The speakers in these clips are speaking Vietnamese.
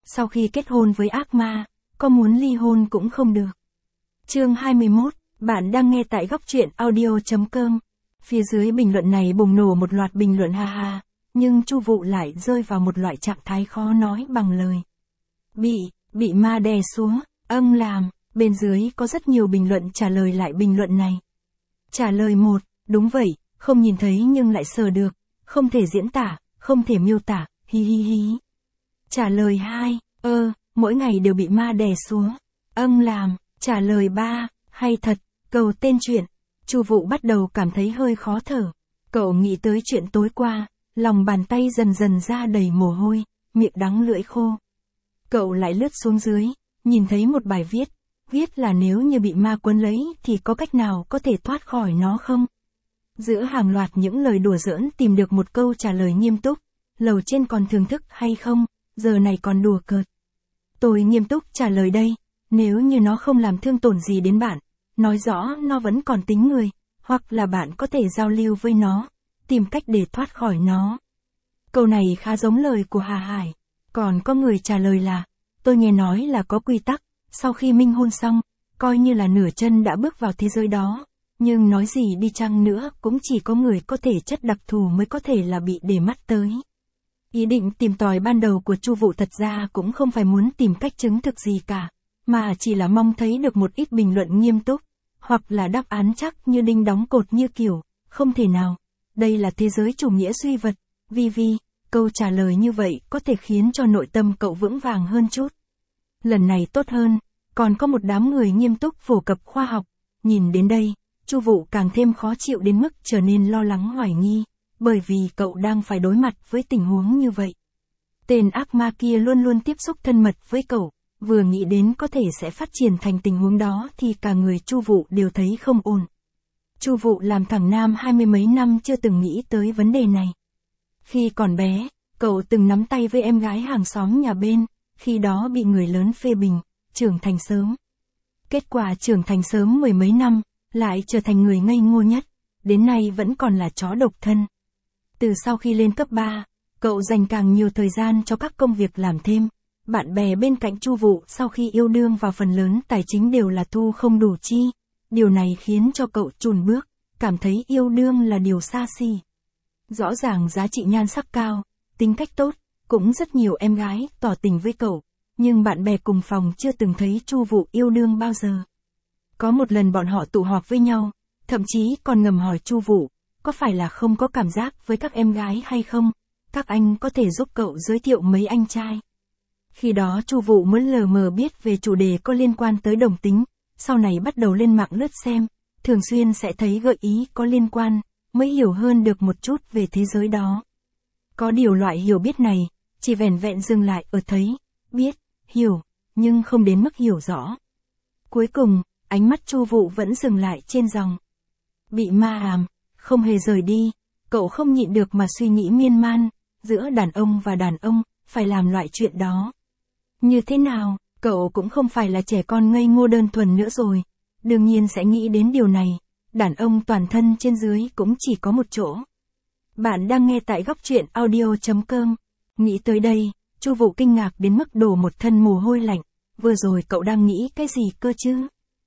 Sau khi kết hôn với ác ma, có muốn ly hôn cũng không được. Chương 21, bạn đang nghe tại góc truyện audio.com. Phía dưới bình luận này bùng nổ một loạt bình luận ha ha, nhưng Chu Vụ lại rơi vào một loại trạng thái khó nói bằng lời. Bị ma đè xuống, làm. Bên dưới có rất nhiều bình luận trả lời lại bình luận này. Trả lời 1, đúng vậy, không nhìn thấy nhưng lại sờ được, không thể diễn tả, không thể miêu tả, hi hi hi. Trả lời 2, mỗi ngày đều bị ma đè xuống, làm. Trả lời 3, hay thật, cầu tên chuyện. Chu Vụ bắt đầu cảm thấy hơi khó thở. Cậu nghĩ tới chuyện tối qua, lòng bàn tay dần dần ra đầy mồ hôi, miệng đắng lưỡi khô. Cậu lại lướt xuống dưới, nhìn thấy một bài viết là nếu như bị ma quấn lấy thì có cách nào có thể thoát khỏi nó không? Giữa hàng loạt những lời đùa giỡn tìm được một câu trả lời nghiêm túc, lầu trên còn thưởng thức hay không, giờ này còn đùa cợt. Tôi nghiêm túc trả lời đây, nếu như nó không làm thương tổn gì đến bạn, nói rõ nó vẫn còn tính người, hoặc là bạn có thể giao lưu với nó, tìm cách để thoát khỏi nó. Câu này khá giống lời của Hà Hải, còn có người trả lời là, tôi nghe nói là có quy tắc, sau khi minh hôn xong, coi như là nửa chân đã bước vào thế giới đó, nhưng nói gì đi chăng nữa cũng chỉ có người có thể chất đặc thù mới có thể là bị để mắt tới. Ý định tìm tòi ban đầu của Chu Vụ thật ra cũng không phải muốn tìm cách chứng thực gì cả, mà chỉ là mong thấy được một ít bình luận nghiêm túc, hoặc là đáp án chắc như đinh đóng cột như kiểu, không thể nào, đây là thế giới chủ nghĩa duy vật, vì, câu trả lời như vậy có thể khiến cho nội tâm cậu vững vàng hơn chút. Lần này tốt hơn, còn có một đám người nghiêm túc phổ cập khoa học, nhìn đến đây, Chu Vụ càng thêm khó chịu đến mức trở nên lo lắng hoài nghi, bởi vì cậu đang phải đối mặt với tình huống như vậy. Tên ác ma kia luôn luôn tiếp xúc thân mật với cậu, vừa nghĩ đến có thể sẽ phát triển thành tình huống đó thì cả người Chu Vụ đều thấy không ổn. Chu Vụ làm thằng nam 20 mấy năm chưa từng nghĩ tới vấn đề này. Khi còn bé, cậu từng nắm tay với em gái hàng xóm nhà bên, khi đó bị người lớn phê bình, trưởng thành sớm. Kết quả trưởng thành sớm 10 mấy năm, lại trở thành người ngây ngô nhất, đến nay vẫn còn là chó độc thân. Từ sau khi lên cấp 3, cậu dành càng nhiều thời gian cho các công việc làm thêm. Bạn bè bên cạnh Chu Vụ sau khi yêu đương vào phần lớn tài chính đều là thu không đủ chi. Điều này khiến cho cậu chùn bước, cảm thấy yêu đương là điều xa xỉ. Rõ ràng giá trị nhan sắc cao, tính cách tốt, cũng rất nhiều em gái tỏ tình với cậu, nhưng bạn bè cùng phòng chưa từng thấy Chu Vụ yêu đương bao giờ. Có một lần bọn họ tụ họp với nhau, thậm chí còn ngầm hỏi Chu Vụ, có phải là không có cảm giác với các em gái hay không? Các anh có thể giúp cậu giới thiệu mấy anh trai. Khi đó Chu Vụ mới lờ mờ biết về chủ đề có liên quan tới đồng tính, sau này bắt đầu lên mạng lướt xem, thường xuyên sẽ thấy gợi ý có liên quan, mới hiểu hơn được một chút về thế giới đó. Có điều loại hiểu biết này, chỉ vẻn vẹn dừng lại ở thấy, biết, hiểu, nhưng không đến mức hiểu rõ. Cuối cùng, ánh mắt Chu Vụ vẫn dừng lại trên dòng. Bị ma ám, không hề rời đi, cậu không nhịn được mà suy nghĩ miên man, giữa đàn ông và đàn ông, phải làm loại chuyện đó. Như thế nào, cậu cũng không phải là trẻ con ngây ngô đơn thuần nữa rồi, đương nhiên sẽ nghĩ đến điều này, đàn ông toàn thân trên dưới cũng chỉ có một chỗ. Bạn đang nghe tại góc truyện audio.com, nghĩ tới đây, Chu Vụ kinh ngạc đến mức đổ một thân mồ hôi lạnh, vừa rồi cậu đang nghĩ cái gì cơ chứ?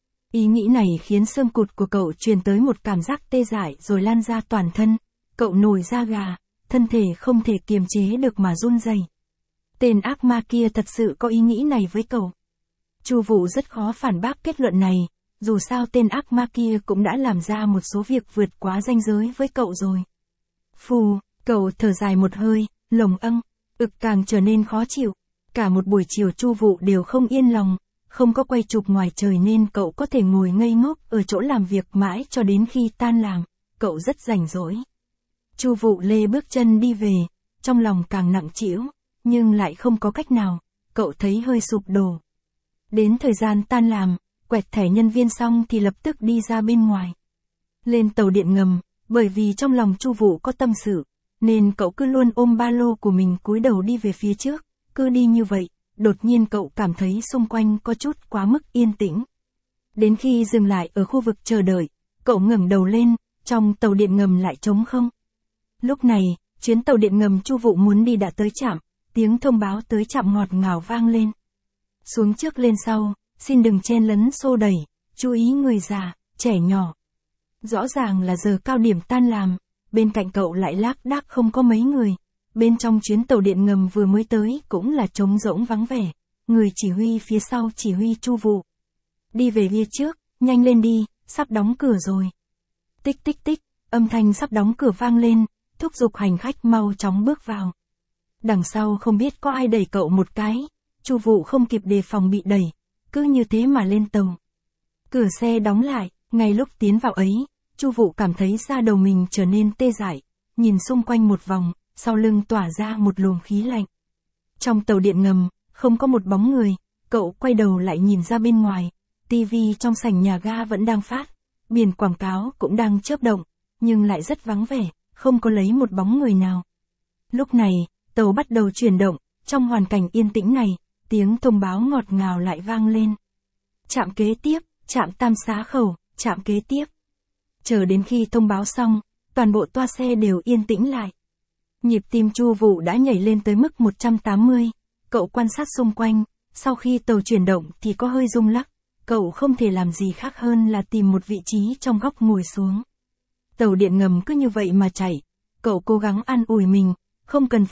Ý nghĩ này khiến xương cụt của cậu truyền tới một cảm giác tê dại rồi lan ra toàn thân, cậu nổi da gà, thân thể không thể kiềm chế được mà run rẩy. Tên ác ma kia thật sự có ý nghĩ này với cậu. Chu Vụ rất khó phản bác kết luận này, dù sao tên ác ma kia cũng đã làm ra một số việc vượt quá ranh giới với cậu rồi. Phù, cậu thở dài một hơi, lồng ực càng trở nên khó chịu. Cả một buổi chiều Chu Vụ đều không yên lòng, không có quay chụp ngoài trời nên cậu có thể ngồi ngây ngốc ở chỗ làm việc mãi cho đến khi tan làm, cậu rất rảnh rỗi. Chu Vụ lê bước chân đi về, trong lòng càng nặng trĩu, nhưng lại không có cách nào, cậu thấy hơi sụp đổ. Đến thời gian tan làm, quẹt thẻ nhân viên xong thì lập tức đi ra bên ngoài. Lên tàu điện ngầm, bởi vì trong lòng Chu Vụ có tâm sự, nên cậu cứ luôn ôm ba lô của mình cúi đầu đi về phía trước, cứ đi như vậy, đột nhiên cậu cảm thấy xung quanh có chút quá mức yên tĩnh. Đến khi dừng lại ở khu vực chờ đợi, cậu ngẩng đầu lên, trong tàu điện ngầm lại trống không. Lúc này, chuyến tàu điện ngầm Chu Vụ muốn đi đã tới trạm, tiếng thông báo tới trạm ngọt ngào vang lên. Xuống trước lên sau, xin đừng chen lấn xô đẩy, chú ý người già, trẻ nhỏ. Rõ ràng là giờ cao điểm tan làm, bên cạnh cậu lại lác đác không có mấy người. Bên trong chuyến tàu điện ngầm vừa mới tới cũng là trống rỗng vắng vẻ. Người chỉ huy phía sau chỉ huy Chu Vụ. Đi về phía trước, nhanh lên đi, sắp đóng cửa rồi. Tích tích tích, âm thanh sắp đóng cửa vang lên, thúc giục hành khách mau chóng bước vào. Đằng sau không biết có ai đẩy cậu một cái, Chu Vụ không kịp đề phòng bị đẩy, cứ như thế mà lên tàu. Cửa xe đóng lại, ngay lúc tiến vào ấy, Chu Vụ cảm thấy da đầu mình trở nên tê dại, nhìn xung quanh một vòng, sau lưng tỏa ra một luồng khí lạnh. Trong tàu điện ngầm, không có một bóng người, cậu quay đầu lại nhìn ra bên ngoài, tivi trong sảnh nhà ga vẫn đang phát, biển quảng cáo cũng đang chớp động, nhưng lại rất vắng vẻ, không có lấy một bóng người nào. Lúc này, tàu bắt đầu chuyển động, trong hoàn cảnh yên tĩnh này, tiếng thông báo ngọt ngào lại vang lên. Trạm kế tiếp, trạm Tam Xá Khẩu, trạm kế tiếp. Chờ đến khi thông báo xong, toàn bộ toa xe đều yên tĩnh lại. Nhịp tim Chu Vụ đã nhảy lên tới mức 180, cậu quan sát xung quanh, sau khi tàu chuyển động thì có hơi rung lắc, cậu không thể làm gì khác hơn là tìm một vị trí trong góc ngồi xuống. Tàu điện ngầm cứ như vậy mà chạy, cậu cố gắng an ủi mình, không cần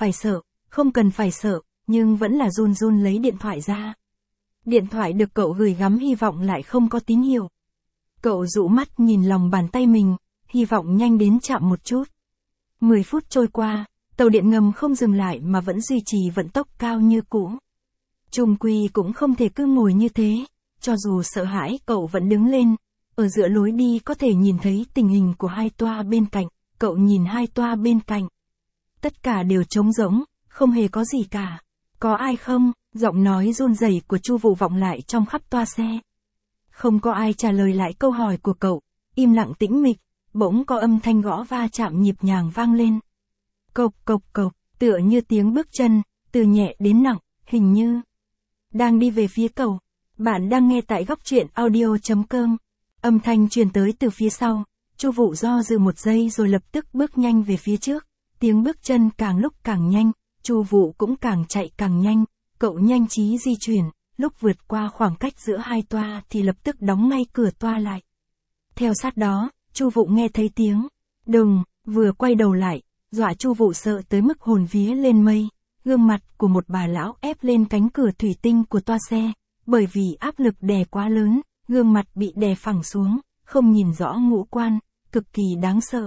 phải sợ, nhưng vẫn là run run lấy điện thoại ra. Điện thoại được cậu gửi gắm hy vọng lại không có tín hiệu. Cậu dụ mắt nhìn lòng bàn tay mình, hy vọng nhanh đến chạm một chút. 10 phút trôi qua, tàu điện ngầm không dừng lại mà vẫn duy trì vận tốc cao như cũ. Chung quy cũng không thể cứ ngồi như thế, cho dù sợ hãi cậu vẫn đứng lên. Ở giữa lối đi có thể nhìn thấy tình hình của hai toa bên cạnh, cậu nhìn hai toa bên cạnh. Tất cả đều trống rỗng, không hề có gì cả. Có ai không? Giọng nói run rẩy của Chu Vụ vọng lại trong khắp toa xe. Không có ai trả lời lại câu hỏi của cậu, im lặng tĩnh mịch, bỗng có âm thanh gõ va chạm nhịp nhàng vang lên. Cộc cộc cộc, tựa như tiếng bước chân, từ nhẹ đến nặng, hình như đang đi về phía cậu. Bạn đang nghe tại góc truyện audio.com. Âm thanh truyền tới từ phía sau, Chu Vụ do dự một giây rồi lập tức bước nhanh về phía trước. Tiếng bước chân càng lúc càng nhanh, Chu Vụ cũng càng chạy càng nhanh, cậu nhanh trí di chuyển, lúc vượt qua khoảng cách giữa hai toa thì lập tức đóng ngay cửa toa lại. Theo sát đó, Chu Vụ nghe thấy tiếng đùng, vừa quay đầu lại, dọa Chu Vụ sợ tới mức hồn vía lên mây. Gương mặt của một bà lão ép lên cánh cửa thủy tinh của toa xe, bởi vì áp lực đè quá lớn, gương mặt bị đè phẳng xuống, không nhìn rõ ngũ quan, cực kỳ đáng sợ.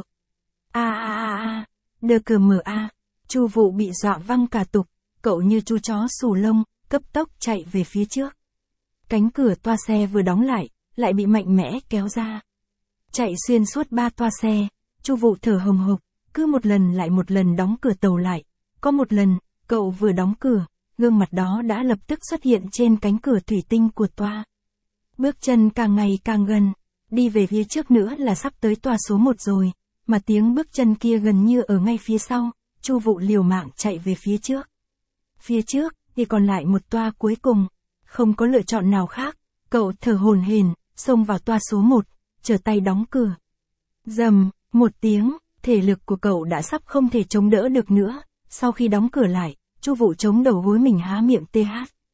Đờ cờ mờ a, Chu Vụ bị dọa văng cả tục, cậu như chú chó xù lông, cấp tốc chạy về phía trước. Cánh cửa toa xe vừa đóng lại bị mạnh mẽ kéo ra. Chạy xuyên suốt 3 toa xe, Chu Vụ thở hồng hộc, cứ một lần lại một lần đóng cửa tàu lại. Có một lần, cậu vừa đóng cửa, gương mặt đó đã lập tức xuất hiện trên cánh cửa thủy tinh của toa. Bước chân càng ngày càng gần, đi về phía trước nữa là sắp tới toa số 1 rồi, mà tiếng bước chân kia gần như ở ngay phía sau. Chu Vụ liều mạng chạy về phía trước. Phía trước thì còn lại một toa cuối cùng, không có lựa chọn nào khác, cậu thở hổn hển, xông vào toa số 1, trở tay đóng cửa. Rầm, một tiếng, thể lực của cậu đã sắp không thể chống đỡ được nữa. Sau khi đóng cửa lại, Chu Vụ chống đầu gối mình há miệng TH.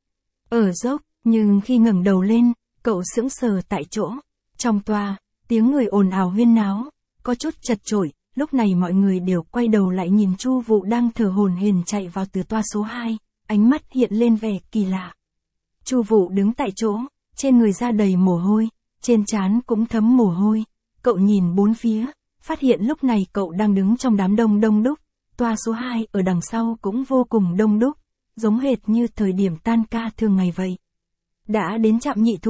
Ở dốc, nhưng khi ngẩng đầu lên, cậu sững sờ tại chỗ. Trong toa, tiếng người ồn ào huyên náo, có chút chật chội. Lúc này mọi người đều quay đầu lại nhìn Chu Vụ đang thở hổn hển chạy vào từ toa số 2, ánh mắt hiện lên vẻ kỳ lạ. Chu Vụ đứng tại chỗ, trên người ra đầy mồ hôi, trên trán cũng thấm mồ hôi. Cậu nhìn bốn phía, phát hiện lúc này cậu đang đứng trong đám đông đông đúc. Toa số 2 ở đằng sau cũng vô cùng đông đúc, giống hệt như thời điểm tan ca thường ngày vậy. Đã đến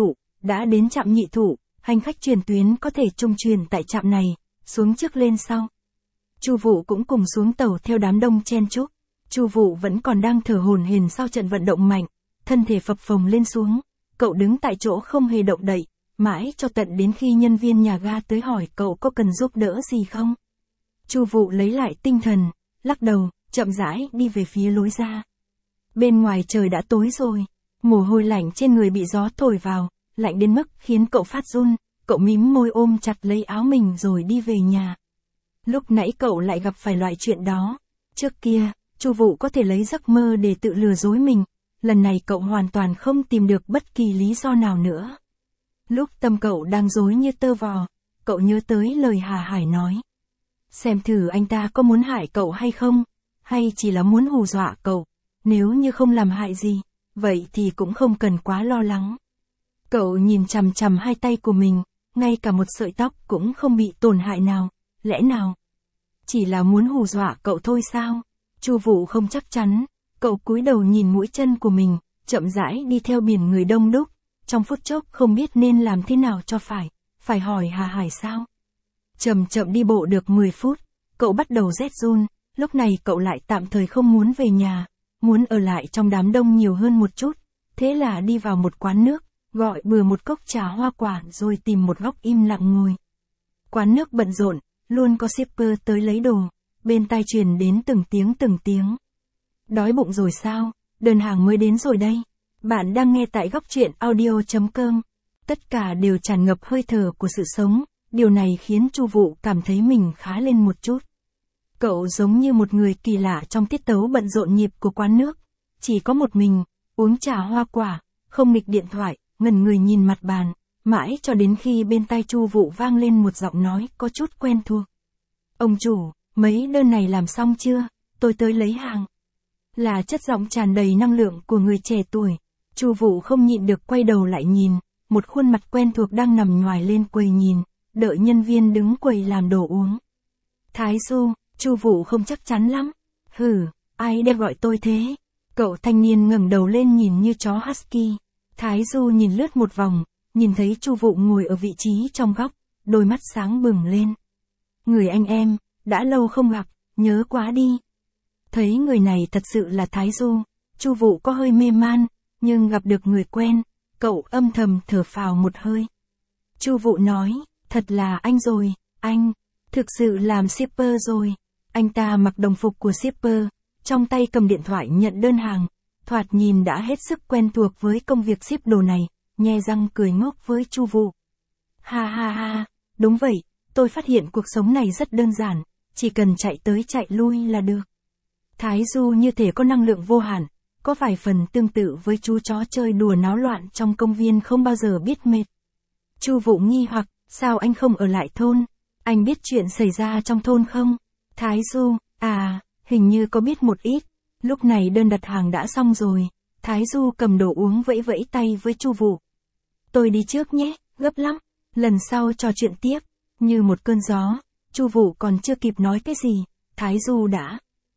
trạm nhị thụ, hành khách chuyển tuyến có thể trung chuyển tại trạm này, xuống trước lên sau. Chu Vụ cũng cùng xuống tàu theo đám đông chen chúc. Chu Vụ vẫn còn đang thở hổn hển sau trận vận động mạnh, thân thể phập phồng lên xuống, cậu đứng tại chỗ không hề động đậy, mãi cho tận đến khi nhân viên nhà ga tới hỏi cậu có cần giúp đỡ gì không. Chu Vụ lấy lại tinh thần, lắc đầu, chậm rãi đi về phía lối ra. Bên ngoài trời đã tối rồi, mồ hôi lạnh trên người bị gió thổi vào, lạnh đến mức khiến cậu phát run, cậu mím môi ôm chặt lấy áo mình rồi đi về nhà. Lúc nãy cậu lại gặp phải loại chuyện đó. Trước kia, Chu Vũ có thể lấy giấc mơ để tự lừa dối mình, lần này cậu hoàn toàn không tìm được bất kỳ lý do nào nữa. Lúc tâm cậu đang rối như tơ vò, cậu nhớ tới lời Hà Hải nói. Xem thử anh ta có muốn hại cậu hay không, hay chỉ là muốn hù dọa cậu, nếu như không làm hại gì, vậy thì cũng không cần quá lo lắng. Cậu nhìn chằm chằm hai tay của mình, ngay cả một sợi tóc cũng không bị tổn hại nào, lẽ nào chỉ là muốn hù dọa cậu thôi sao? Chu Vũ không chắc chắn, cậu cúi đầu nhìn mũi chân của mình, chậm rãi đi theo biển người đông đúc, trong phút chốc không biết nên làm thế nào cho phải hỏi Hà Hải sao? Chậm chậm đi bộ được 10 phút, cậu bắt đầu rét run, lúc này cậu lại tạm thời không muốn về nhà, muốn ở lại trong đám đông nhiều hơn một chút, thế là đi vào một quán nước, gọi bừa một cốc trà hoa quả rồi tìm một góc im lặng ngồi. Quán nước bận rộn, luôn có shipper tới lấy đồ, bên tai truyền đến từng tiếng. Đói bụng rồi sao? Đơn hàng mới đến rồi đây. Bạn đang nghe tại góc truyện audio.com. Tất cả đều tràn ngập hơi thở của sự sống, điều này khiến Chu Vũ cảm thấy mình khá lên một chút. Cậu giống như một người kỳ lạ trong tiết tấu bận rộn nhịp của quán nước, chỉ có một mình, uống trà hoa quả, không nghịch điện thoại, ngẩn người nhìn mặt bàn, mãi cho đến khi bên tai Chu Vũ vang lên một giọng nói có chút quen thuộc. Ông chủ, mấy đơn này làm xong chưa? Tôi tới lấy hàng. Là chất giọng tràn đầy năng lượng của người trẻ tuổi. Chu Vũ không nhịn được quay đầu lại nhìn, một khuôn mặt quen thuộc đang nằm nhoài lên quầy nhìn, đợi nhân viên đứng quầy làm đồ uống. Thái Du, Chu Vũ không chắc chắn lắm. Hừ, ai đang gọi tôi thế? Cậu thanh niên ngẩng đầu lên nhìn như chó husky. Thái Du nhìn lướt một vòng, nhìn thấy Chu Vũ ngồi ở vị trí trong góc, đôi mắt sáng bừng lên. Người anh em, đã lâu không gặp, nhớ quá đi. Thấy người này thật sự là Thái Du, Chu Vũ có hơi mê man, nhưng gặp được người quen, cậu âm thầm thở phào một hơi. Chu Vũ nói, thật là anh rồi, anh, thực sự làm shipper rồi. Anh ta mặc đồng phục của shipper, trong tay cầm điện thoại nhận đơn hàng, thoạt nhìn đã hết sức quen thuộc với công việc ship đồ này, nhe răng cười ngốc với Chu Vũ. Ha ha ha, đúng vậy, tôi phát hiện cuộc sống này rất đơn giản, chỉ cần chạy tới chạy lui là được. Thái Du như thể có năng lượng vô hạn, có vài phần tương tự với chú chó chơi đùa náo loạn trong công viên không bao giờ biết mệt. Chu Vũ nghi hoặc, sao anh không ở lại thôn? Anh biết chuyện xảy ra trong thôn không? Thái Du, hình như có biết một ít. Lúc này đơn đặt hàng đã xong rồi, Thái Du cầm đồ uống vẫy vẫy tay với Chu Vũ. Tôi đi trước nhé, gấp lắm, lần sau trò chuyện tiếp. Như một cơn gió, Chu Vũ còn chưa kịp nói cái gì, Thái Du đã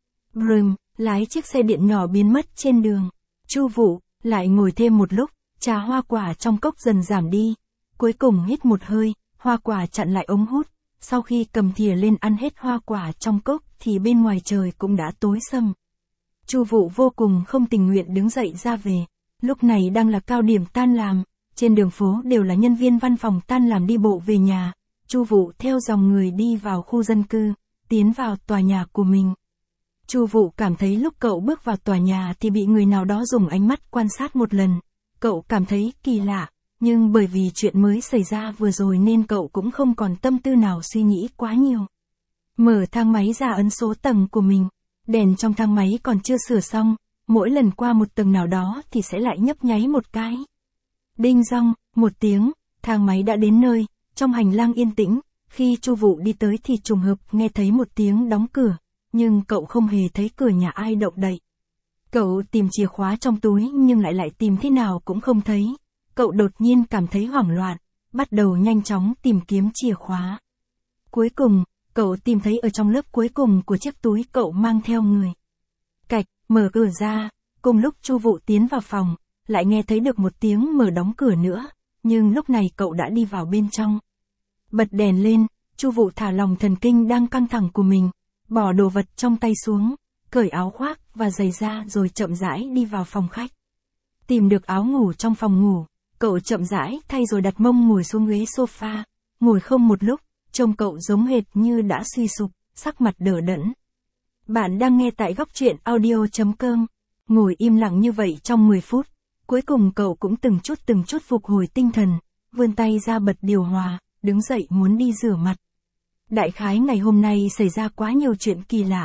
lái chiếc xe điện nhỏ biến mất trên đường. Chu Vũ lại ngồi thêm một lúc, trà hoa quả trong cốc dần giảm đi. Cuối cùng hít một hơi, hoa quả chặn lại ống hút. Sau khi cầm thìa lên ăn hết hoa quả trong cốc thì bên ngoài trời cũng đã tối sầm. Chu Vũ vô cùng không tình nguyện đứng dậy ra về. Lúc này đang là cao điểm tan làm, trên đường phố đều là nhân viên văn phòng tan làm đi bộ về nhà. Chu Vũ theo dòng người đi vào khu dân cư, tiến vào tòa nhà của mình. Chu Vũ cảm thấy lúc cậu bước vào tòa nhà thì bị người nào đó dùng ánh mắt quan sát một lần. Cậu cảm thấy kỳ lạ, nhưng bởi vì chuyện mới xảy ra vừa rồi nên cậu cũng không còn tâm tư nào suy nghĩ quá nhiều. Mở thang máy ra ấn số tầng của mình, đèn trong thang máy còn chưa sửa xong, mỗi lần qua một tầng nào đó thì sẽ lại nhấp nháy một cái. Đinh dong, một tiếng, thang máy đã đến nơi, trong hành lang yên tĩnh, khi Chu Vũ đi tới thì trùng hợp nghe thấy một tiếng đóng cửa, nhưng cậu không hề thấy cửa nhà ai động đậy. Cậu tìm chìa khóa trong túi nhưng lại tìm thế nào cũng không thấy. Cậu đột nhiên cảm thấy hoảng loạn, bắt đầu nhanh chóng tìm kiếm chìa khóa. Cuối cùng, cậu tìm thấy ở trong lớp cuối cùng của chiếc túi cậu mang theo người. Cạch, mở cửa ra, cùng lúc Chu Vũ tiến vào phòng, lại nghe thấy được một tiếng mở đóng cửa nữa, nhưng lúc này cậu đã đi vào bên trong. Bật đèn lên, Chu Vũ thả lỏng thần kinh đang căng thẳng của mình, bỏ đồ vật trong tay xuống, cởi áo khoác và giày ra rồi chậm rãi đi vào phòng khách. Tìm được áo ngủ trong phòng ngủ, cậu chậm rãi thay rồi đặt mông ngồi xuống ghế sofa, ngồi không một lúc, trông cậu giống hệt như đã suy sụp, sắc mặt đờ đẫn. Bạn đang nghe tại góc truyện audio.com, ngồi im lặng như vậy trong 10 phút, cuối cùng cậu cũng từng chút phục hồi tinh thần, vươn tay ra bật điều hòa, đứng dậy muốn đi rửa mặt. Đại khái ngày hôm nay xảy ra quá nhiều chuyện kỳ lạ,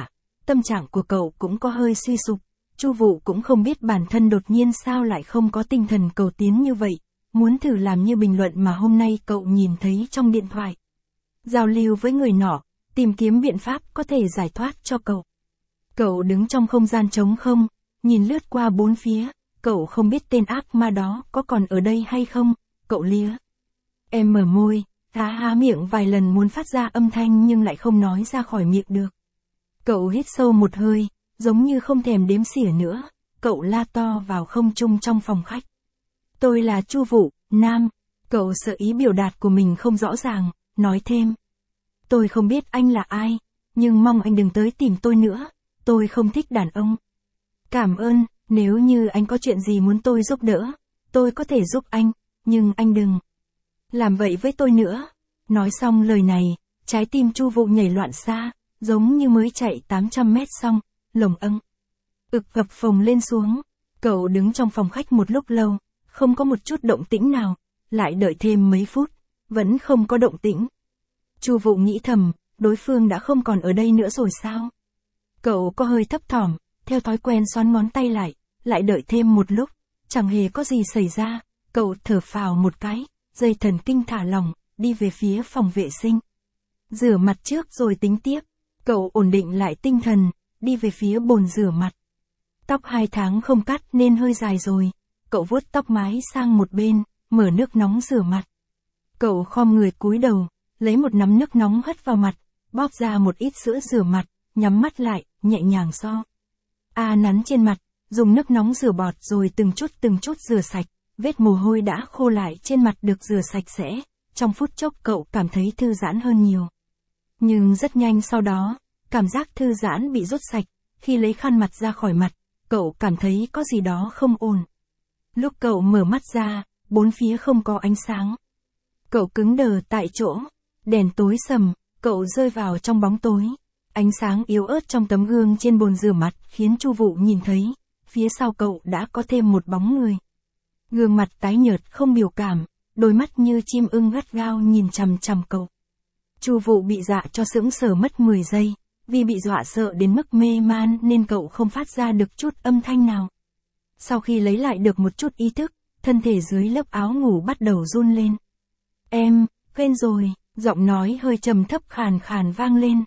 tâm trạng của cậu cũng có hơi suy sụp. Chu Vũ cũng không biết bản thân đột nhiên sao lại không có tinh thần cầu tiến như vậy, muốn thử làm như bình luận mà hôm nay cậu nhìn thấy trong điện thoại. Giao lưu với người nọ, tìm kiếm biện pháp có thể giải thoát cho cậu. Cậu đứng trong không gian trống không, nhìn lướt qua bốn phía, cậu không biết tên ác ma đó có còn ở đây hay không, cậu lía. Em mở môi, há miệng vài lần muốn phát ra âm thanh nhưng lại không nói ra khỏi miệng được. Cậu hít sâu một hơi, giống như không thèm đếm xỉa nữa, cậu la to vào không trung trong phòng khách. Tôi là Chu Vũ, nam. Cậu sợ ý biểu đạt của mình không rõ ràng, nói thêm. Tôi không biết anh là ai, nhưng mong anh đừng tới tìm tôi nữa, tôi không thích đàn ông. Cảm ơn, nếu như anh có chuyện gì muốn tôi giúp đỡ, tôi có thể giúp anh, nhưng anh đừng làm vậy với tôi nữa. Nói xong lời này, trái tim Chu Vũ nhảy loạn xạ, giống như mới chạy 800 mét xong, lồng ực phập phồng lên xuống. Cậu đứng trong phòng khách một lúc lâu, không có một chút động tĩnh nào, lại đợi thêm mấy phút, vẫn không có động tĩnh. Chu Vũ nghĩ thầm, đối phương đã không còn ở đây nữa rồi sao? Cậu có hơi thấp thỏm, theo thói quen xoắn ngón tay lại đợi thêm một lúc, chẳng hề có gì xảy ra, cậu thở phào một cái, dây thần kinh thả lỏng, đi về phía phòng vệ sinh. Rửa mặt trước rồi tính tiếp, cậu ổn định lại tinh thần, đi về phía bồn rửa mặt. Tóc 2 tháng không cắt nên hơi dài rồi, cậu vuốt tóc mái sang một bên, mở nước nóng rửa mặt. Cậu khom người cúi đầu, lấy một nắm nước nóng hất vào mặt, bóp ra một ít sữa rửa mặt, nhắm mắt lại, nhẹ nhàng nắn trên mặt, dùng nước nóng rửa bọt rồi từng chút rửa sạch, vết mồ hôi đã khô lại trên mặt được rửa sạch sẽ, trong phút chốc cậu cảm thấy thư giãn hơn nhiều. Nhưng rất nhanh sau đó, cảm giác thư giãn bị rút sạch, khi lấy khăn mặt ra khỏi mặt, cậu cảm thấy có gì đó không ổn. Lúc cậu mở mắt ra, bốn phía không có ánh sáng. Cậu cứng đờ tại chỗ, đèn tối sầm, cậu rơi vào trong bóng tối. Ánh sáng yếu ớt trong tấm gương trên bồn rửa mặt khiến Chu Vũ nhìn thấy, phía sau cậu đã có thêm một bóng người. Gương mặt tái nhợt không biểu cảm, đôi mắt như chim ưng gắt gao nhìn chằm chằm cậu. Chu Vũ bị dọa cho sững sờ mất 10 giây, vì bị dọa sợ đến mức mê man nên cậu không phát ra được chút âm thanh nào. Sau khi lấy lại được một chút ý thức, thân thể dưới lớp áo ngủ bắt đầu run lên. Em, quên rồi, giọng nói hơi trầm thấp khàn khàn vang lên.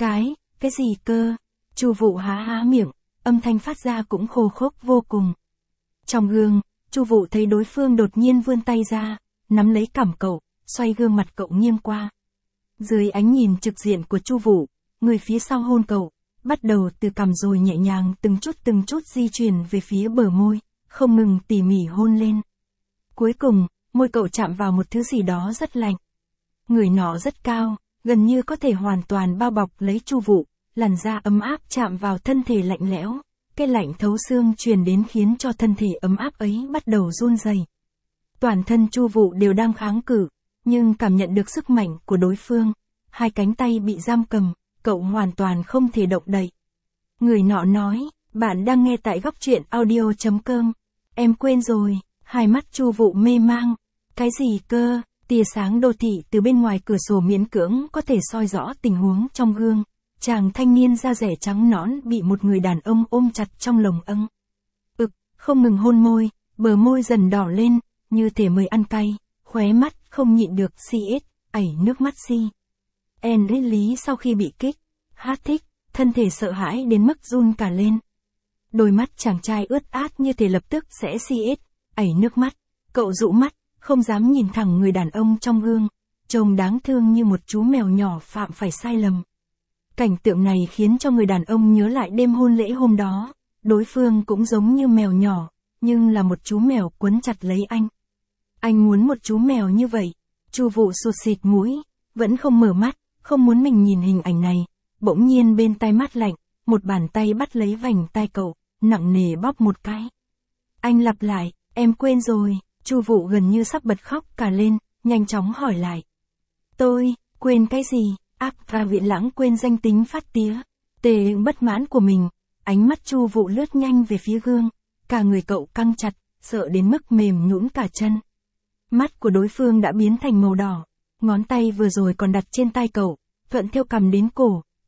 Cái gì cơ? Chu Vũ há miệng, âm thanh phát ra cũng khô khốc vô cùng. Trong gương, Chu Vũ thấy đối phương đột nhiên vươn tay ra, nắm lấy cằm cậu, xoay gương mặt cậu nghiêng qua. Dưới ánh nhìn trực diện của Chu Vũ, người phía sau hôn cậu, bắt đầu từ cằm rồi nhẹ nhàng từng chút di chuyển về phía bờ môi, không ngừng tỉ mỉ hôn lên. Cuối cùng, môi cậu chạm vào một thứ gì đó rất lạnh. Người nọ rất cao, gần như có thể hoàn toàn bao bọc lấy Chu Vũ, làn da ấm áp chạm vào thân thể lạnh lẽo, cái lạnh thấu xương truyền đến khiến cho thân thể ấm áp ấy bắt đầu run rẩy. Toàn thân Chu Vũ đều đang kháng cự, nhưng cảm nhận được sức mạnh của đối phương, hai cánh tay bị giam cầm, cậu hoàn toàn không thể động đậy. Người nọ nói, bạn đang nghe tại góc truyện audio.com. Em quên rồi, hai mắt Chu Vũ mê mang. Cái gì cơ? Tia sáng đô thị từ bên ngoài cửa sổ miễn cưỡng có thể soi rõ tình huống trong gương. Chàng thanh niên da dẻ trắng nõn bị một người đàn ông ôm chặt trong lồng ực, không ngừng hôn môi, bờ môi dần đỏ lên, như thể mời ăn cay, khóe mắt không nhịn được ảy nước mắt Lý sau khi bị kích thân thể sợ hãi đến mức run cả lên. Đôi mắt chàng trai ướt át như thể lập tức sẽ ảy nước mắt, cậu dụ mắt, không dám nhìn thẳng người đàn ông trong gương, trông đáng thương như một chú mèo nhỏ phạm phải sai lầm. Cảnh tượng này khiến cho người đàn ông nhớ lại đêm hôn lễ hôm đó, đối phương cũng giống như mèo nhỏ, nhưng là một chú mèo quấn chặt lấy anh. Anh muốn một chú mèo như vậy. Chu Vũ sụt sịt mũi, vẫn không mở mắt, không muốn mình nhìn hình ảnh này. Bỗng nhiên bên tai mát lạnh, một bàn tay bắt lấy vành tai cậu, nặng nề bóp một cái. Anh lặp lại, em quên rồi. Chu Vũ gần như sắp bật khóc cả lên, nhanh chóng hỏi lại. Tôi, quên cái gì? Và Viễn Lãng quên danh tính phát tía. Tề bất mãn của mình, ánh mắt Chu Vũ lướt nhanh về phía gương, cả người cậu căng chặt, sợ đến mức mềm nhũn cả chân. Mắt của đối phương đã biến thành màu đỏ, ngón tay vừa rồi còn đặt trên tai cậu, thuận theo cằm đến cổ,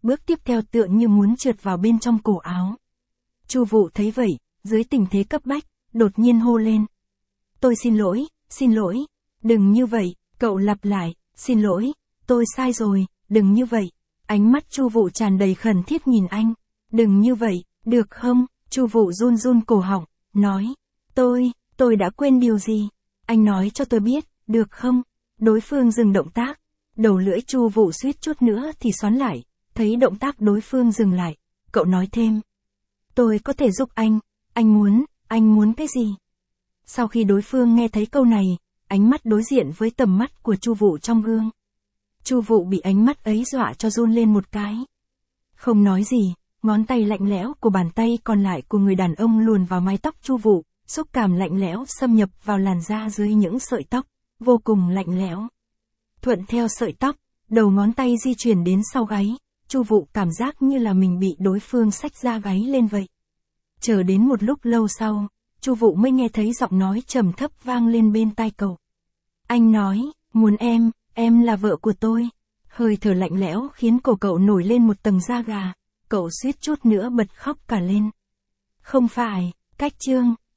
bước tiếp theo tựa như muốn trượt vào bên trong cổ áo. Chu Vũ thấy vậy, dưới tình thế cấp bách, đột nhiên hô lên. Tôi xin lỗi, đừng như vậy, cậu lặp lại, xin lỗi, tôi sai rồi, đừng như vậy. Ánh mắt Chu Vũ tràn đầy khẩn thiết nhìn anh. Đừng như vậy, được không? Chu Vũ run run cổ họng, nói. Tôi đã quên điều gì? Anh nói cho tôi biết, được không? Đối phương dừng động tác. Đầu lưỡi Chu Vũ suýt chút nữa thì xoắn lại, thấy động tác đối phương dừng lại. Cậu nói thêm. Tôi có thể giúp anh muốn cái gì? Sau khi đối phương nghe thấy câu này, ánh mắt đối diện với tầm mắt của Chu Vũ trong gương. Chu Vũ bị ánh mắt ấy dọa cho run lên một cái. Không nói gì, ngón tay lạnh lẽo của bàn tay còn lại của người đàn ông luồn vào mái tóc Chu Vũ, xúc cảm lạnh lẽo xâm nhập vào làn da dưới những sợi tóc, vô cùng lạnh lẽo. Thuận theo sợi tóc, đầu ngón tay di chuyển đến sau gáy, Chu Vũ cảm giác như là mình bị đối phương xách da gáy lên vậy. Chờ đến một lúc lâu sau, Chu Vũ mới nghe thấy giọng nói trầm thấp vang lên bên tai cậu. Anh nói, muốn em là vợ của tôi. Hơi thở lạnh lẽo khiến cổ cậu nổi lên một tầng da gà, cậu suýt chút nữa bật khóc cả lên. Không phải, cách chương.